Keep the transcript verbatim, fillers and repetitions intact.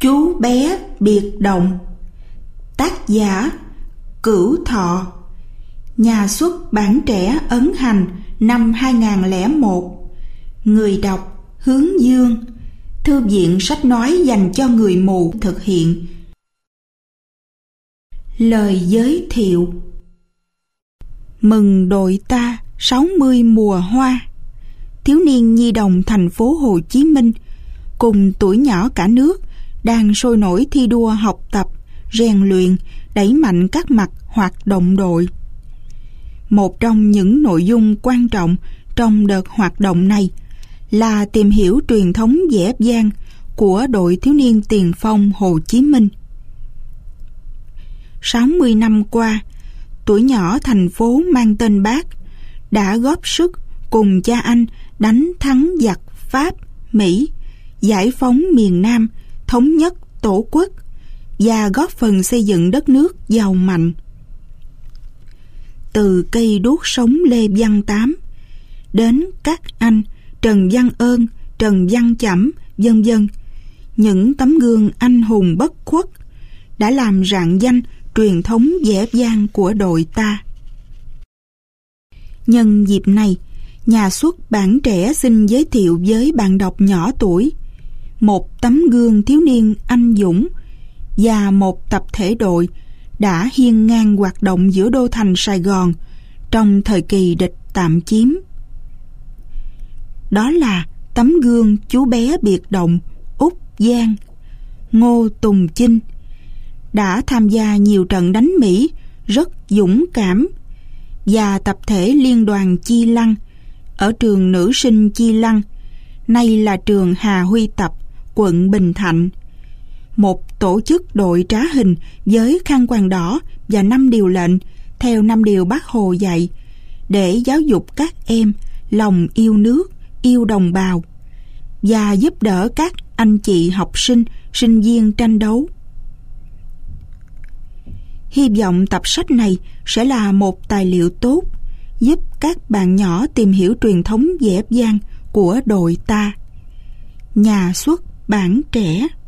Chú bé biệt động. Tác giả Cửu Thọ. Nhà xuất bản trẻ ấn hành năm hai nghìn không trăm lẻ một. Người đọc Hướng Dương. Thư viện sách nói dành cho người mù thực hiện. Lời giới thiệu. Mừng đội ta sáu mươi mùa hoa. Thiếu niên nhi đồng thành phố Hồ Chí Minh cùng tuổi nhỏ cả nước đang sôi nổi thi đua học tập, rèn luyện, đẩy mạnh các mặt hoạt động đội. Một trong những nội dung quan trọng trong đợt hoạt động này là tìm hiểu truyền thống vẽ vang của đội thiếu niên tiền phong Hồ Chí Minh. sáu mươi năm qua, tuổi nhỏ thành phố mang tên Bác đã góp sức cùng cha anh đánh thắng giặc Pháp, Mỹ, giải phóng miền Nam, thống nhất Tổ quốc và góp phần xây dựng đất nước giàu mạnh. Từ cây đuốc sống Lê Văn Tám đến các anh Trần Văn Ơn, Trần Văn Chẩm, vân vân, những tấm gương anh hùng bất khuất đã làm rạng danh truyền thống vẻ vang của đội ta. Nhân dịp này, nhà xuất bản trẻ xin giới thiệu với bạn đọc nhỏ tuổi một tấm gương thiếu niên anh dũng và một tập thể đội đã hiên ngang hoạt động giữa đô thành Sài Gòn trong thời kỳ địch tạm chiếm. Đó là tấm gương chú bé biệt động Úc Giang, Ngô Tùng Chinh, đã tham gia nhiều trận đánh Mỹ rất dũng cảm, và tập thể liên đoàn Chi Lăng ở trường nữ sinh Chi Lăng, nay là trường Hà Huy Tập, quận Bình Thạnh, một tổ chức đội trá hình với khăn quàng đỏ và năm điều lệnh theo năm điều Bác Hồ dạy để giáo dục các em lòng yêu nước, yêu đồng bào và giúp đỡ các anh chị học sinh, sinh viên tranh đấu. Hy vọng tập sách này sẽ là một tài liệu tốt giúp các bạn nhỏ tìm hiểu truyền thống vẻ vang của đội ta. Nhà xuất bản trẻ.